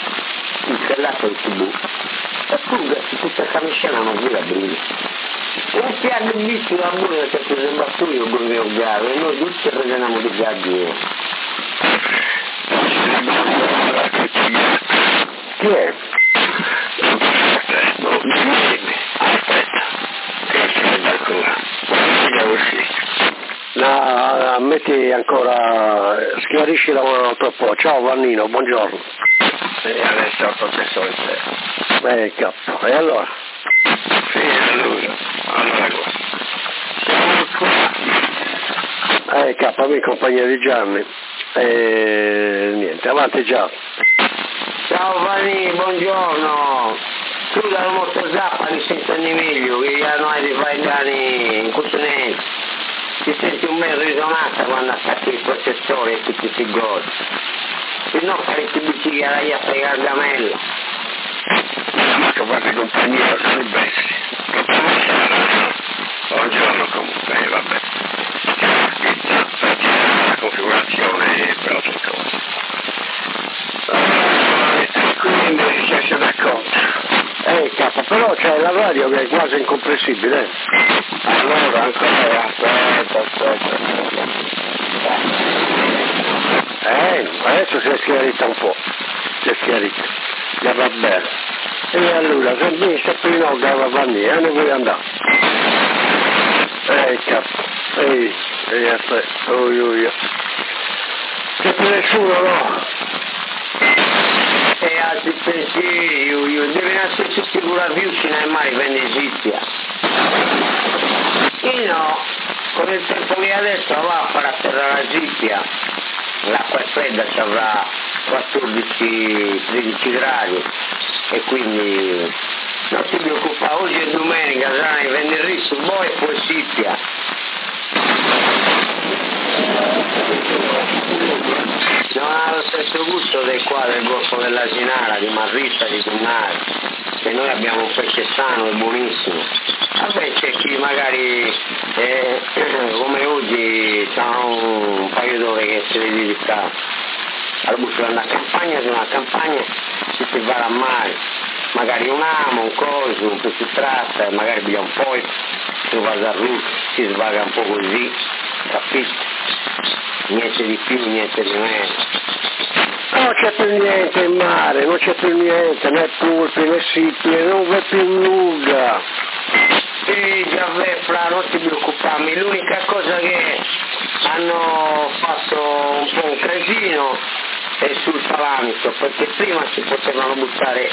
il sellato il tubù. E tu tutta questa miscela non dura bene. un fiato visto da buona che si sembra tu io con il mio garo e noi tutti prendiamo di gaggi. Chi è? Aspetta, che c'è ancora? Andiamo uscire. No, metti ancora, schiarisci la mano troppo. Ciao Vannino, buongiorno. E adesso ho professore te. Capo, e allora? Sì, allora cosa? Siamo qua. Capo, mi compagnia di Gianni. Niente, avanti già. Ciao Vanni, buongiorno. Tu dal motozappa di senti meglio, che già non hai di fare danni in continente. Ti senti un bel risonata quando attacchi il processore e tutti si godi. Se no faresti bicicletta a fare gargamella. Ma che fate compagnia, sono i bessi. Buongiorno comunque, vabbè. La configurazione per altre cose. Quindi ci siamo d'accordo. Capo, però c'è la radio che è quasi incomprensibile. Allora, ancora, aspetta. Adesso si è schiarita un po'. Si è schiarita. Ya va bene. E allora, se mi sempre no, che va bene, ne vuoi andare? Capo. Aspetta. Che per nessuno, no? E altri pensieri, io devi essere tutti con la vicina e mai vendesizia. Io no, con il tempo che adesso va a fare a terra la zippia, l'acqua è fredda, ci avrà 14-13 gradi e quindi non ti preoccupare, oggi è domenica, sarai venerdì su voi e poi zippia. Non ha lo stesso gusto del qua del Golfo dell'Asinara, di Marrista, di Tunnari, che noi abbiamo un pesce sano e buonissimo. Vabbè, c'è chi magari come oggi c'ha un paio d'ore che si deve dedicare al busto di una campagna, su una campagna si va a mare, magari un amo, un coso, un po' si tratta, magari via un po', si va a Russo, si svaga un po' così, capito? Niente di più, niente di meno. Non c'è più niente in mare, non c'è più niente, né pulpi, né sipie, non c'è più nulla. Sì, già Fra, non ti preoccupare, l'unica cosa che hanno fatto un po' un casino è sul palamito, perché prima si potevano buttare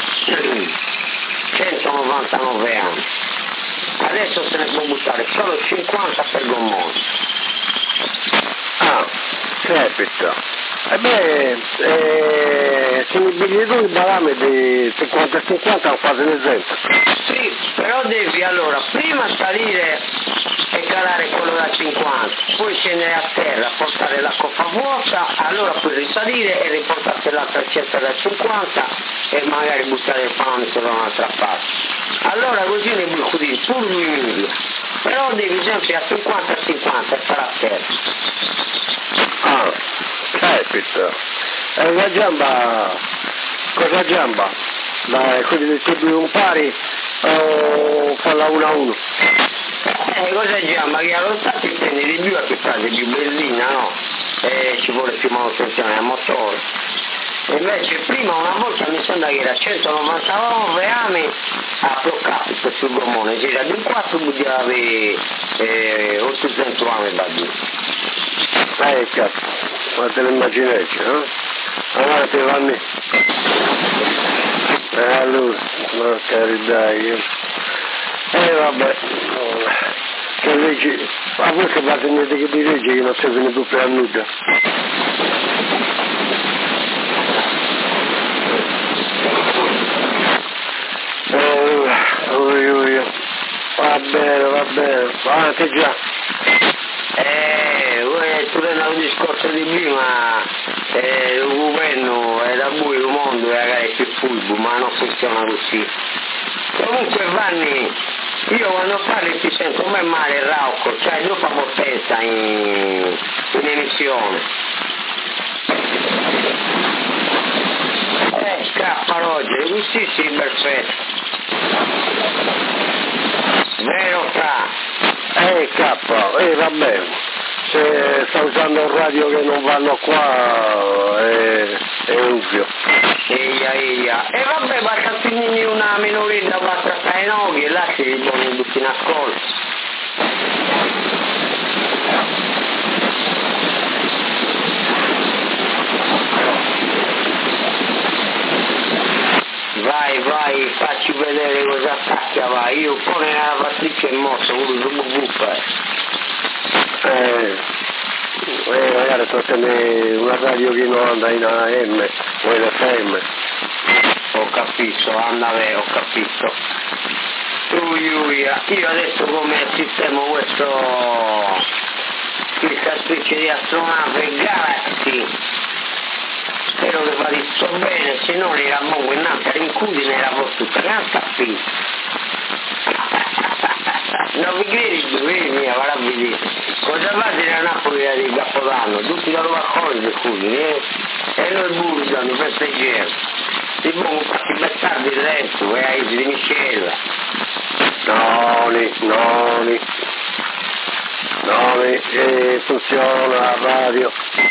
199 anni, adesso se ne può buttare solo 50 per gommone. Capita. Sono i bigliettoni balame di 50-50 o quasi l'esempio. Sì, però devi allora prima salire e calare quello da 50, poi scendere a terra, portare la coppa vuota, allora puoi risalire e riportarti l'altra certa da 50 e magari buttare il palamito da un'altra parte. Allora così ne butti pur 2 miglia, però devi sempre a 50-50 e stare a terra. Capita. La giamba, cosa giamba? Quelli del tuo 2 un pari o farla 1-1? Cosa giamba? Che allo stato intende di più a che fare più benzina, no? Ci vuole più manutenzione al motore. E invece prima una volta mi sembra che era 199 anni a Procapito sul gommone, c'era di un 4 poteva avere 800 anni da giù. Cazzo, ma te lo immaginai, no? Avanti, Vanni. Allora, no, carità, io. Vabbè, che leggi, a voi che fate niente che di legge che non siete venuti più a nulla. Va bene, avanti già. Tu da un discorso di prima, il governo è da buio il mondo e magari è più furbo, ma non funziona così. Comunque Vanni, io quando parli ti sento come male il rauco, cioè dopo potenza in emissione. Scappa Roger, così sì, perfetto. Vero Fra? vabbè, se sta usando un radio che non vanno qua è ovvio. Eia. E vabbè, basta finire una minorità basta ai noghi e là si ripongono tutti in ascolto. Vai, facci vedere cosa attacca, vai, io pone la pasticcia e mosso, quello su buffa. Magari fatemi una radio che non anda in AM o in FM. Ho capito, ho capito. Io adesso come sistemo questa specie di astronave Galaxy. Spero che vada tutto bene, se no era mongo innanzi all'incudine era tutta capito. Non vi credi, mia, guarda a vedere. Cosa fate a Napoli di Capodanno? Tutti da dove accorge, scusi, e noi bugiano, passeggeri. Si buono fatti bastardi il resto, e ai di miscela. Noni, funziona la radio.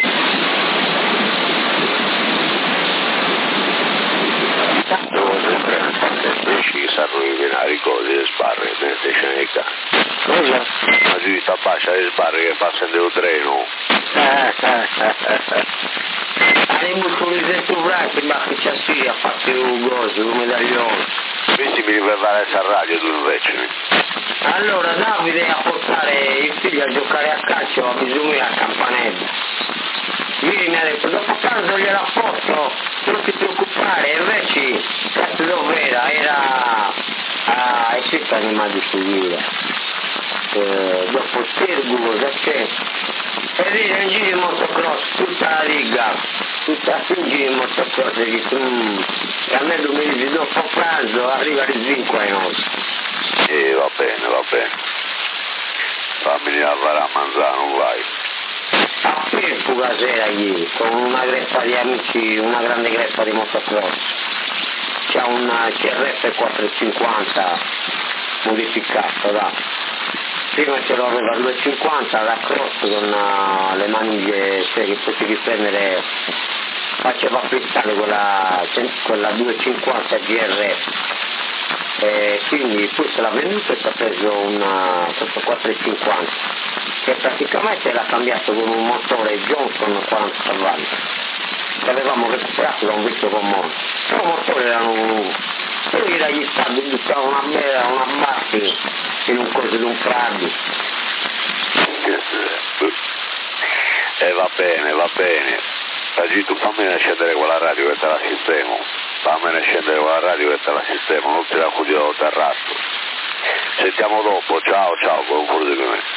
Devo sempre precisa rovinare cose e sbarre, mentre ce ne Cosa? ma si sta bascia le sbarre che passa del treno. Alle muscoli tu bracci, ma che c'è sì, ha fatto un coso, un medaglione. Questi mi ripervare a radio tu invece. Allora Davide a portare il figlio a giocare a calcio a bisogno a Campanella. Ieri mi ha detto, dopo pranzo gliel'ha posto, non ti preoccupare, invece, cazzo dov'era? Era a Ecetta Animali di Suglia. Dopo Sergu, cosa c'è? E lì in giro in motocross, tutta la riga, tutta in giro in motocross, e a me mi dice, dopo pranzo arriva il zinco ai nostri. Va bene. Fammi a fare a Manzano, vai. A Pescuga sera ieri, con una greppa di amici, una grande greppa di motocross. C'ha una CRF 450 modificata, da. Prima ce l'aveva 250, la cross con le maniglie che potevi prendere, faceva pistare quella 250 GRF. Quindi poi se l'ha venduto e si è preso questo 450 che praticamente l'ha cambiato con un motore Johnson 40 cavalli che avevamo recuperato da un vecchio comune, però il motore era poi gli stava buttava una base in un coso di un fradi. Va bene. Agito, fammi scendere quella radio che te la sistemo. Non ti raccoglierò terrazzo. Sentiamo dopo, ciao, buon proseguimento.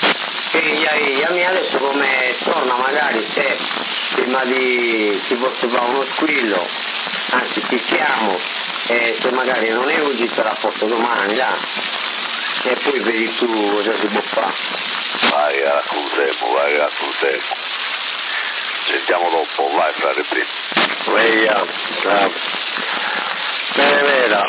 E adesso come torna magari se prima si fosse fare uno squillo, anzi ti chiamo e se magari non è oggi te la porto domani là e poi vedi tu cosa si può fare. Vai, raccontiamo. Sentiamo dopo, vai frate prima. Bene.